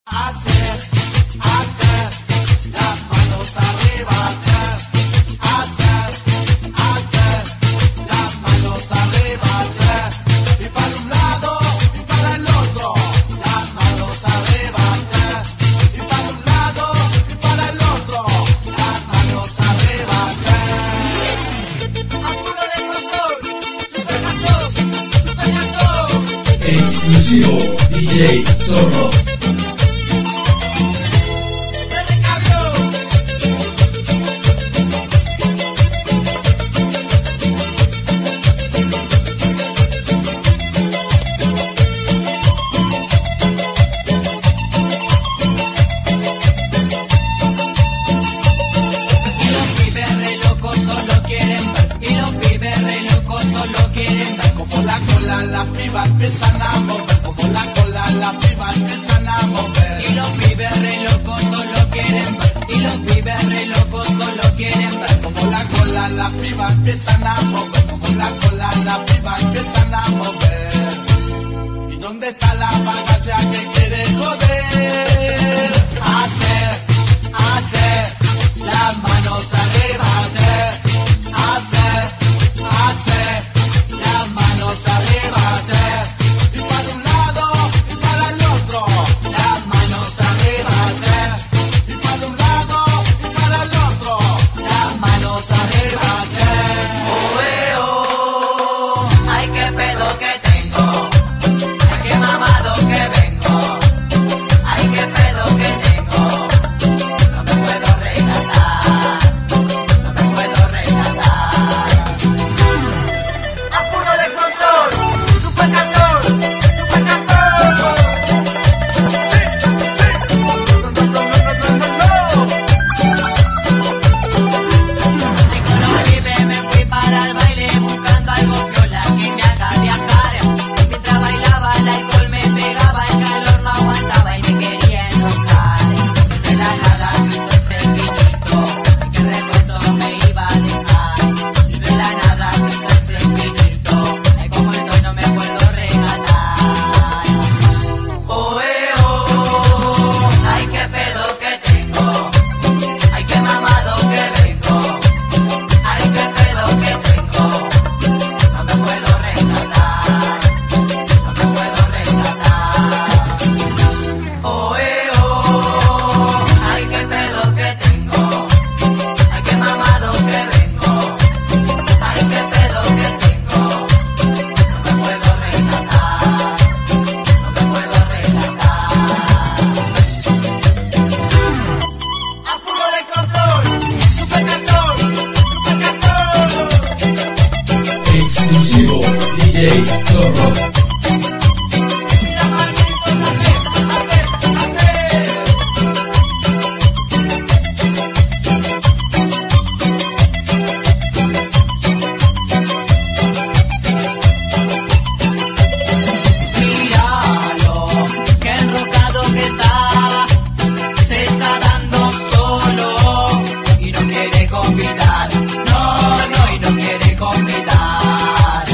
Hacer, las manos arriba, hacer, las manos arriba, y para un lado y para el otro, las manos arriba, y para un lado y para el otro, las manos arriba, apuro de control, super cantor, exclusivo DJ Zorro. Las pibas empiezan a mover, como la cola, las pibas empiezan a mover. Y los pibes re locos solo quieren ver. Y los pibes re locos solo quieren ver. Como la cola, las pibas empiezan a mover. Como la cola, las pibas empiezan a mover. ¿Y dónde está la vagancia que quiere joder? Hacer, las manos arriba, hacer, las manos arriba, y para un lado y para el otro, las manos arriba, y para un lado y para el otro, las manos arriba. Oh, ay qué pedo que tengo, ay qué mamado que vengo, ay qué pedo que tengo, no me puedo rescatar, no me puedo rescatar. Apuro de control, super cantor, super cantor. Sí, Y con los pibes me fui para el baile buscando algo piola que me haga viajar. Mientras bailaba el alcohol me pegaba, el calor no aguantaba y me quería enojar. De la nada quito ese finito y que recuerdo me iba a dejar. Y de la nada quito ese finito, ay como estoy no me puedo regalar. Oh, ay qué pedo que tengo, ay qué mamado que vengo, ay qué pedo que tengo, no me puedo rescatar, no me puedo rescatar. Oh, ay qué pedo que tengo, ay qué mamado que vengo, ay qué pedo que tengo, no me puedo rescatar, no me puedo rescatar. apuro de control, super cantor, Exclusivo DJ Zorro. las manitos hacer. Míralo, qué enrocado que está, se está dando solo y no quiere convidar, no, y no quiere convidar.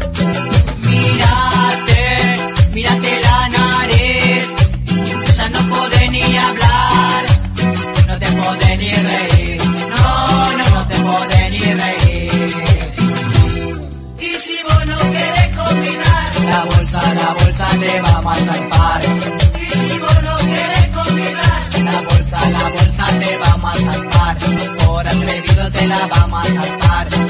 Mírate la nariz, ya no podés ni hablar, no te podés ni reír, no te podés ni reír. Y si vos no querés convidar, la bolsa te vamos a salvar. Y si vos no querés convidar, la bolsa te vamos a salvar. Por atrevido te la vamos a salvar.